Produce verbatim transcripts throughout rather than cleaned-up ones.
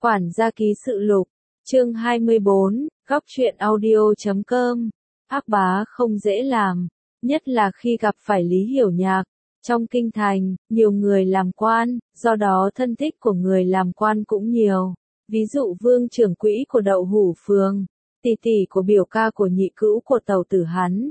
Quản gia ký sự lục, chương hai mươi bốn, góc truyện audio chấm com. Ác bá không dễ làm, nhất là khi gặp phải Lý Hiểu Nhạc. Trong kinh thành, nhiều người làm quan, do đó thân thích của người làm quan cũng nhiều. Ví dụ vương trưởng quỹ của Đậu Hủ Phường, tỷ tỷ của biểu ca của nhị cữu của Tẩu Tử hắn,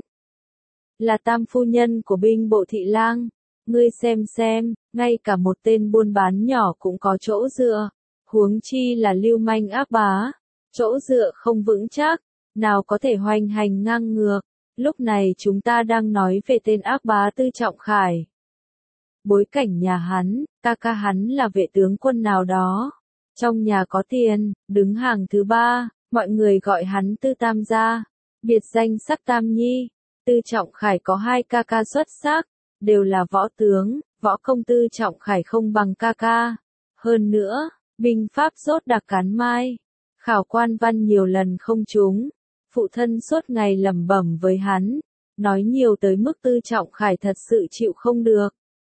là tam phu nhân của binh bộ thị lang. Ngươi xem xem, ngay cả một tên buôn bán nhỏ cũng có chỗ dựa, huống chi là lưu manh ác bá. Chỗ dựa không vững chắc, nào có thể hoành hành ngang ngược. Lúc này chúng ta đang nói về tên ác bá Tư Trọng Khải. Bối cảnh nhà hắn, ca ca hắn là vệ tướng quân nào đó. Trong nhà có tiền, đứng hàng thứ ba, mọi người gọi hắn Tư Tam gia, biệt danh Sắc Tam Nhi. Tư Trọng Khải có hai ca ca xuất sắc, đều là võ tướng, võ công Tư Trọng Khải không bằng ca ca. Hơn nữa, binh pháp rốt đặc cán mai, khảo quan văn nhiều lần không trúng. Phụ thân suốt ngày lẩm bẩm với hắn, nói nhiều tới mức Tư Trọng Khải thật sự chịu không được.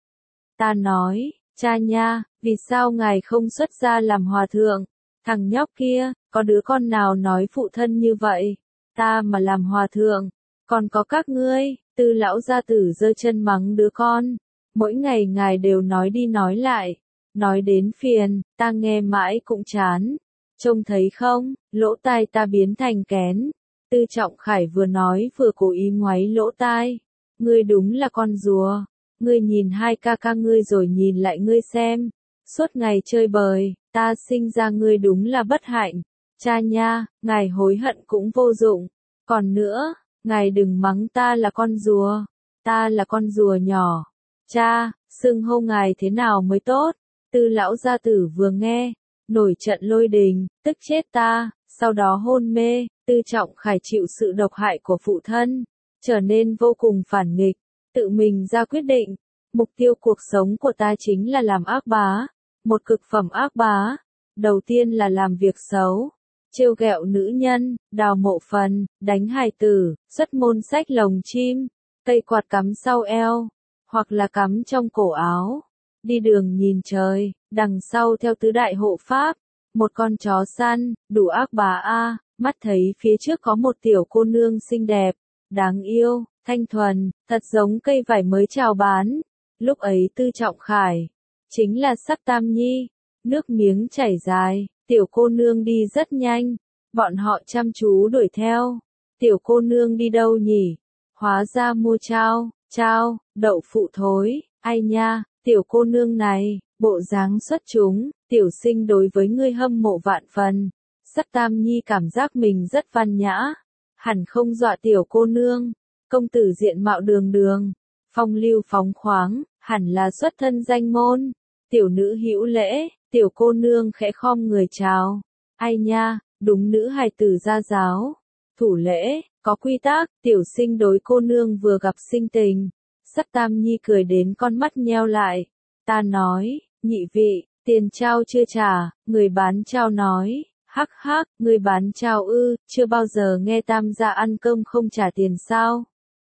Ta nói, cha nha, vì sao ngài không xuất gia làm hòa thượng? Thằng nhóc kia, có đứa con nào nói phụ thân như vậy? Ta mà làm hòa thượng, còn có các ngươi. Tư lão gia tử giơ chân mắng đứa con. Mỗi ngày ngài đều nói đi nói lại, nói đến phiền, ta nghe mãi cũng chán. Trông thấy không, lỗ tai ta biến thành kén. Tư Trọng Khải vừa nói vừa cố ý ngoáy lỗ tai. Ngươi đúng là con rùa. Ngươi nhìn hai ca ca ngươi rồi nhìn lại ngươi xem. Suốt ngày chơi bời, ta sinh ra ngươi đúng là bất hạnh. Cha nha, ngài hối hận cũng vô dụng. Còn nữa, ngài đừng mắng ta là con rùa. Ta là con rùa nhỏ. Cha, xưng hô ngài thế nào mới tốt? Tư lão gia tử vừa nghe, nổi trận lôi đình, tức chết ta. Sau đó hôn mê, Tư Trọng Khải chịu sự độc hại của phụ thân, trở nên vô cùng phản nghịch, tự mình ra quyết định, mục tiêu cuộc sống của ta chính là làm ác bá, một cực phẩm ác bá. Đầu tiên là làm việc xấu, trêu ghẹo nữ nhân, đào mộ phần, đánh hài tử, xuất môn sách lồng chim, cây quạt cắm sau eo, hoặc là cắm trong cổ áo, đi đường nhìn trời, đằng sau theo tứ đại hộ pháp. Một con chó săn, đủ ác bá a. Mắt thấy phía trước có một tiểu cô nương xinh đẹp, đáng yêu, thanh thuần, thật giống cây vải mới chào bán. Lúc ấy Tư Trọng Khải, chính là Sắc Tam Nhi, nước miếng chảy dài, tiểu cô nương đi rất nhanh, bọn họ chăm chú đuổi theo. Tiểu cô nương đi đâu nhỉ? Hóa ra mua chao, chao, đậu phụ thối, ai nha, tiểu cô nương này, bộ dáng xuất chúng. Tiểu sinh đối với ngươi hâm mộ vạn phần. Sắc Tam Nhi cảm giác mình rất văn nhã, hẳn không dọa tiểu cô nương. Công tử diện mạo đường đường, phong lưu phóng khoáng, hẳn là xuất thân danh môn. Tiểu nữ hữu lễ, tiểu cô nương khẽ khom người chào. Ai nha, đúng nữ hài tử gia giáo. Thủ lễ, có quy tắc, tiểu sinh đối cô nương vừa gặp sinh tình. Sắc Tam Nhi cười đến con mắt nheo lại. Ta nói, nhị vị, tiền trao chưa trả. Người bán trao nói, hắc hắc, người bán trao ư, chưa bao giờ nghe Tam gia ăn cơm không trả tiền sao?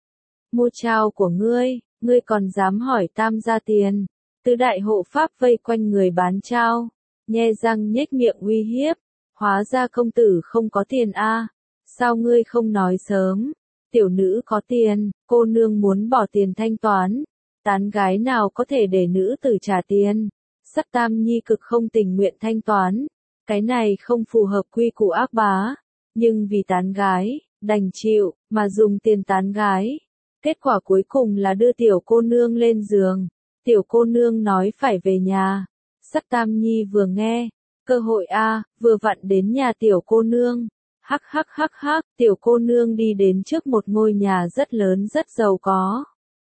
Mua trao của ngươi, ngươi còn dám hỏi Tam gia tiền? Tứ đại hộ pháp vây quanh người bán trao, nhe răng nhếch miệng uy hiếp. Hóa ra công tử không có tiền a? Sao ngươi không nói sớm? Tiểu nữ có tiền, cô nương muốn bỏ tiền thanh toán. Tán gái nào có thể để nữ tử trả tiền? Sắc Tam Nhi cực không tình nguyện thanh toán. Cái này không phù hợp quy củ ác bá. Nhưng vì tán gái, đành chịu, mà dùng tiền tán gái. Kết quả cuối cùng là đưa tiểu cô nương lên giường. Tiểu cô nương nói phải về nhà. Sắc Tam Nhi vừa nghe, cơ hội a, vừa vặn đến nhà tiểu cô nương. Hắc hắc hắc hắc, tiểu cô nương đi đến trước một ngôi nhà rất lớn rất giàu có.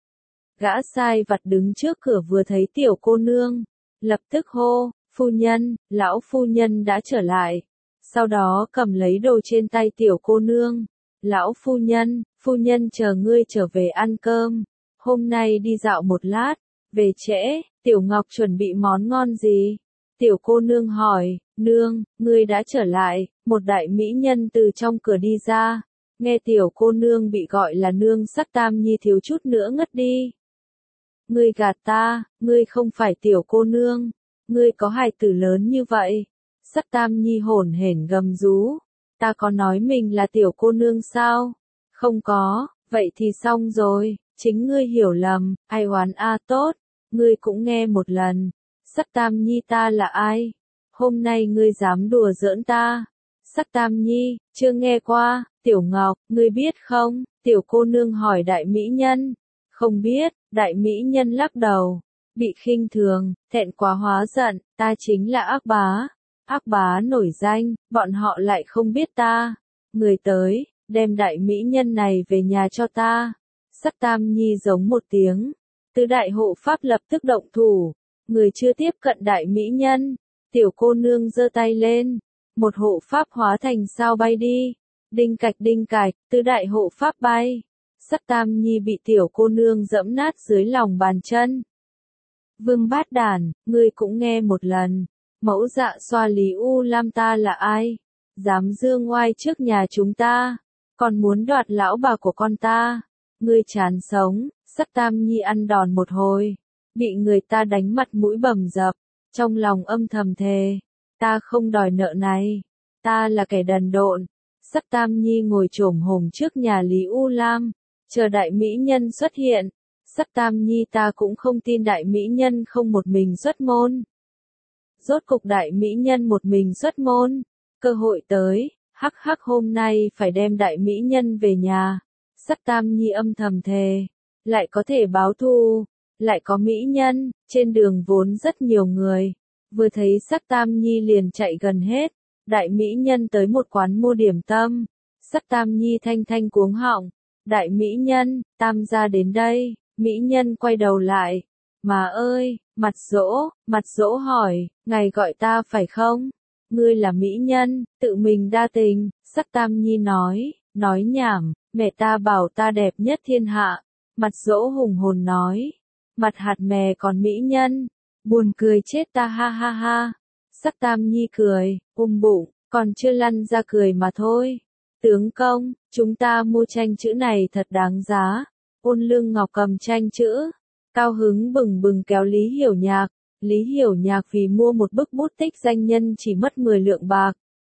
Gã sai vặt đứng trước cửa vừa thấy tiểu cô nương, lập tức hô, phu nhân, lão phu nhân đã trở lại. Sau đó cầm lấy đồ trên tay tiểu cô nương. Lão phu nhân, phu nhân chờ ngươi trở về ăn cơm. Hôm nay đi dạo một lát, về trễ, tiểu Ngọc chuẩn bị món ngon gì? Tiểu cô nương hỏi, nương, ngươi đã trở lại. Một đại mỹ nhân từ trong cửa đi ra. Nghe tiểu cô nương bị gọi là nương, Sắc Tam Nhi thiếu chút nữa ngất đi. Ngươi gạt ta, ngươi không phải tiểu cô nương. Ngươi có hài tử lớn như vậy, Sắt Tam Nhi hổn hển gầm rú. Ta có nói mình là tiểu cô nương sao? Không có, vậy thì xong rồi, chính ngươi hiểu lầm, ai oán a tốt, ngươi cũng nghe một lần. Sắt Tam Nhi ta là ai? Hôm nay ngươi dám đùa giỡn ta? Sắt Tam Nhi, chưa nghe qua, Tiểu Ngọc, ngươi biết không? Tiểu cô nương hỏi đại mỹ nhân. Không biết, đại mỹ nhân lắc đầu. Bị khinh thường, thẹn quá hóa giận, ta chính là ác bá. Ác bá nổi danh, bọn họ lại không biết ta. Người tới, đem đại mỹ nhân này về nhà cho ta. Sắt Tam Nhi giống một tiếng. Tứ đại hộ pháp lập tức động thủ. Người chưa tiếp cận đại mỹ nhân. Tiểu cô nương giơ tay lên. Một hộ pháp hóa thành sao bay đi. Đinh cạch đinh cạch, tứ đại hộ pháp bay. Sắt Tam Nhi bị tiểu cô nương dẫm nát dưới lòng bàn chân. Vương Bát Đản, ngươi cũng nghe một lần. Mẫu dạ xoa Lý U Lam ta là ai? Dám dương oai trước nhà chúng ta. Còn muốn đoạt lão bà của con ta. Ngươi chán sống. Sắt Tam Nhi ăn đòn một hồi. Bị người ta đánh mặt mũi bầm dập. Trong lòng âm thầm thề. Ta không đòi nợ này. Ta là kẻ đần độn. Sắt Tam Nhi ngồi chồm hổm trước nhà Lý U Lam. Chờ đại mỹ nhân xuất hiện. Sắt Tam Nhi ta cũng không tin đại mỹ nhân không một mình xuất môn. Rốt cục đại mỹ nhân một mình xuất môn. Cơ hội tới, hắc hắc hôm nay phải đem đại mỹ nhân về nhà. Sắt Tam Nhi âm thầm thề. Lại có thể báo thù. Lại có mỹ nhân, trên đường vốn rất nhiều người. Vừa thấy Sắt Tam Nhi liền chạy gần hết. Đại mỹ nhân tới một quán mua điểm tâm. Sắt Tam Nhi thanh thanh cuống họng. Đại mỹ nhân, Tam gia đến đây. Mỹ nhân quay đầu lại. Mà ơi, mặt dỗ, mặt dỗ hỏi, ngài gọi ta phải không? Ngươi là mỹ nhân, tự mình đa tình. Sắt Tam Nhi nói, nói nhảm, mẹ ta bảo ta đẹp nhất thiên hạ. Mặt dỗ hùng hồn nói, mặt hạt mè còn mỹ nhân. Buồn cười chết ta ha ha ha. Sắt Tam Nhi cười, ôm bụng, còn chưa lăn ra cười mà thôi. Tướng công, chúng ta mua tranh chữ này thật đáng giá. Ôn Lương Ngọc cầm tranh chữ, cao hứng bừng bừng kéo Lý Hiểu Nhạc. Lý Hiểu Nhạc vì mua một bức bút tích danh nhân chỉ mất mười lượng bạc.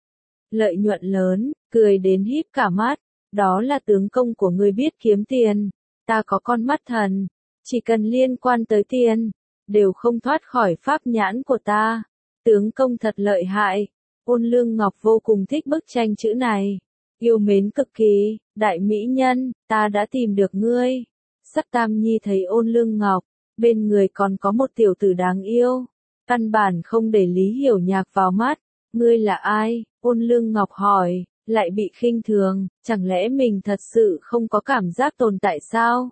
Lợi nhuận lớn, cười đến híp cả mắt. Đó là tướng công của người biết kiếm tiền. Ta có con mắt thần, chỉ cần liên quan tới tiền, đều không thoát khỏi pháp nhãn của ta. Tướng công thật lợi hại. Ôn Lương Ngọc vô cùng thích bức tranh chữ này. Yêu mến cực kỳ, đại mỹ nhân, ta đã tìm được ngươi. Sắt Tam Nhi thấy Ôn Lương Ngọc, bên người còn có một tiểu tử đáng yêu. Căn bản không để Lý Hiểu Nhạc vào mắt. Ngươi là ai? Ôn Lương Ngọc hỏi, lại bị khinh thường, chẳng lẽ mình thật sự không có cảm giác tồn tại sao?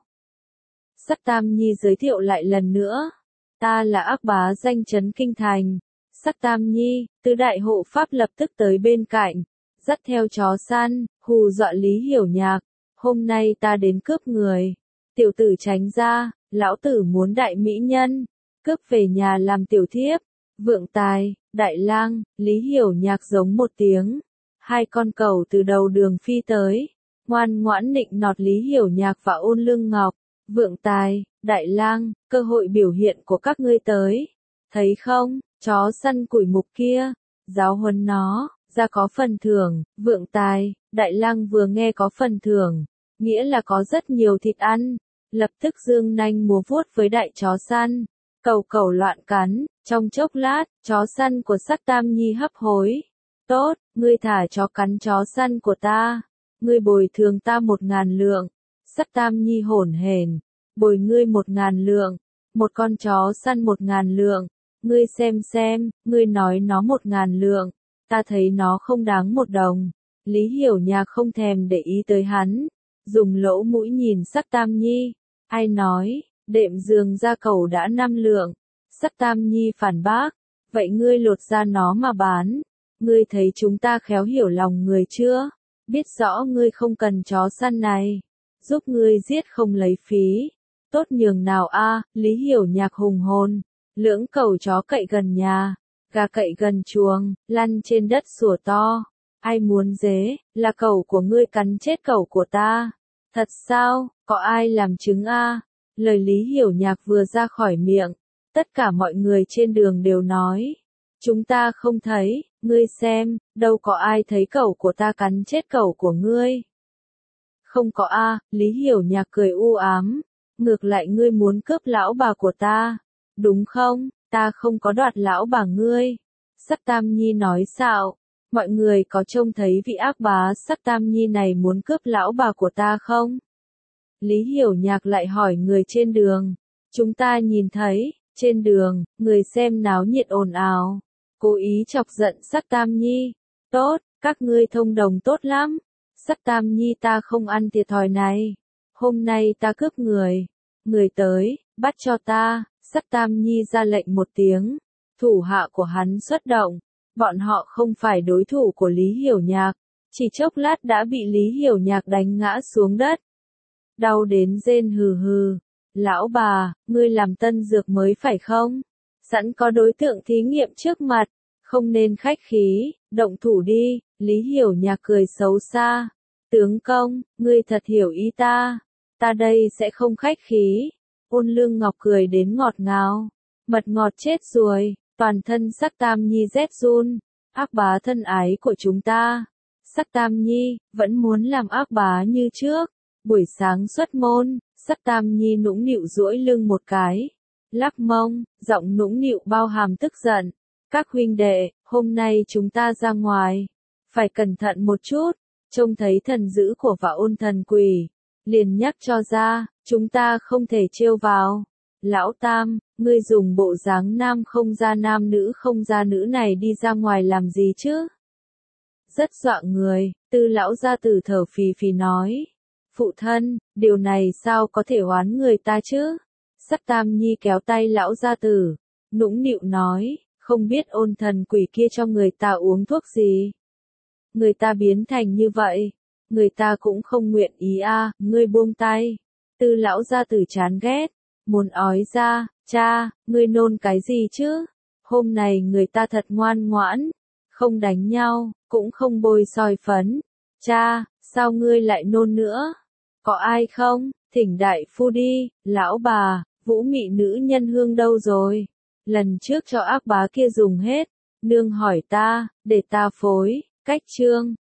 Sắt Tam Nhi giới thiệu lại lần nữa. Ta là ác bá danh chấn kinh thành. Sắt Tam Nhi, tứ đại hộ pháp lập tức tới bên cạnh. Dắt theo chó săn, hù dọa Lý Hiểu Nhạc. Hôm nay ta đến cướp người. Tiểu tử tránh ra, lão tử muốn đại mỹ nhân. Cướp về nhà làm tiểu thiếp. Vượng Tài, Đại Lang, Lý Hiểu Nhạc giống một tiếng. Hai con cẩu từ đầu đường phi tới. Ngoan ngoãn nịnh nọt Lý Hiểu Nhạc và Ôn Lương Ngọc. Vượng Tài, Đại Lang, cơ hội biểu hiện của các ngươi tới. Thấy không, chó săn củi mục kia. Giáo huấn nó. Ra có phần thưởng. Vượng Tài, Đại Lang vừa nghe có phần thưởng, nghĩa là có rất nhiều thịt ăn, lập tức dương nanh múa vuốt với đại chó săn, cẩu cẩu loạn cắn. Trong chốc lát, chó săn của Sắt Tam Nhi hấp hối. Tốt, ngươi thả chó cắn chó săn của ta, ngươi bồi thường ta một ngàn lượng. Sắt Tam Nhi hổn hển, bồi ngươi một ngàn lượng, một con chó săn một ngàn lượng. Ngươi xem xem, ngươi nói nó một ngàn lượng. Ta thấy nó không đáng một đồng. Lý Hiểu Nhạc không thèm để ý tới hắn. Dùng lỗ mũi nhìn Sắt Tam Nhi. Ai nói, đệm giường ra cẩu đã năm lượng. Sắt Tam Nhi phản bác. Vậy ngươi lột ra nó mà bán. Ngươi thấy chúng ta khéo hiểu lòng người chưa? Biết rõ ngươi không cần chó săn này. Giúp ngươi giết không lấy phí. Tốt nhường nào a? Lý Hiểu Nhạc hùng hồn. Lưỡng cẩu chó cậy gần nhà. Gà cậy gần chuồng, lăn trên đất sủa to. Ai muốn dế, là cẩu của ngươi cắn chết cẩu của ta. Thật sao, có ai làm chứng a? Lời Lý Hiểu Nhạc vừa ra khỏi miệng, tất cả mọi người trên đường đều nói. Chúng ta không thấy, ngươi xem, đâu có ai thấy cẩu của ta cắn chết cẩu của ngươi. Không có a, Lý Hiểu Nhạc cười u ám, ngược lại ngươi muốn cướp lão bà của ta, đúng không, ta không có đoạt lão bà ngươi. Sắc Tam Nhi nói xạo, mọi người có trông thấy vị ác bá Sắc Tam Nhi này muốn cướp lão bà của ta không? Lý Hiểu Nhạc lại hỏi người trên đường, chúng ta nhìn thấy, trên đường, người xem náo nhiệt ồn ào, cố ý chọc giận Sắc Tam Nhi, tốt, các ngươi thông đồng tốt lắm, Sắc Tam Nhi ta không ăn thiệt thòi này, hôm nay ta cướp người, người tới, bắt cho ta, Sắc Tam Nhi ra lệnh một tiếng, thủ hạ của hắn xuất động, bọn họ không phải đối thủ của Lý Hiểu Nhạc, chỉ chốc lát đã bị Lý Hiểu Nhạc đánh ngã xuống đất. Đau đến rên hừ hừ, lão bà, ngươi làm tân dược mới phải không? Sẵn có đối tượng thí nghiệm trước mặt, không nên khách khí, động thủ đi, Lý Hiểu Nhạc cười xấu xa. Tướng công, ngươi thật hiểu ý ta, ta đây sẽ không khách khí. Ôn Lương Ngọc cười đến ngọt ngào, mật ngọt chết rồi, toàn thân Sắc Tam Nhi rét run, ác bá thân ái của chúng ta. Sắc Tam Nhi, vẫn muốn làm ác bá như trước. Buổi sáng xuất môn, Sắc Tam Nhi nũng nịu duỗi lưng một cái, lắc mông, giọng nũng nịu bao hàm tức giận. Các huynh đệ, hôm nay chúng ta ra ngoài, phải cẩn thận một chút, trông thấy thần dữ của Vả Ôn thần quỷ, liền nhắc cho ra, chúng ta không thể trêu vào. Lão Tam, ngươi dùng bộ dáng nam không ra nam nữ không ra nữ này đi ra ngoài làm gì chứ? Rất dọa người, Tư lão gia tử thở phì phì nói. Phụ thân, điều này sao có thể oán người ta chứ? Sắc Tam Nhi kéo tay lão gia tử, nũng nịu nói, không biết ôn thần quỷ kia cho người ta uống thuốc gì. Người ta biến thành như vậy, người ta cũng không nguyện ý a, à, ngươi buông tay. Tư lão gia tử chán ghét, muốn ói ra, cha, ngươi nôn cái gì chứ? Hôm này người ta thật ngoan ngoãn, không đánh nhau, cũng không bôi soi phấn. Cha, sao ngươi lại nôn nữa? Có ai không? Thỉnh đại phu đi, lão bà, vũ mị nữ nhân hương đâu rồi? Lần trước cho ác bá kia dùng hết, nương hỏi ta, để ta phối, cách chương.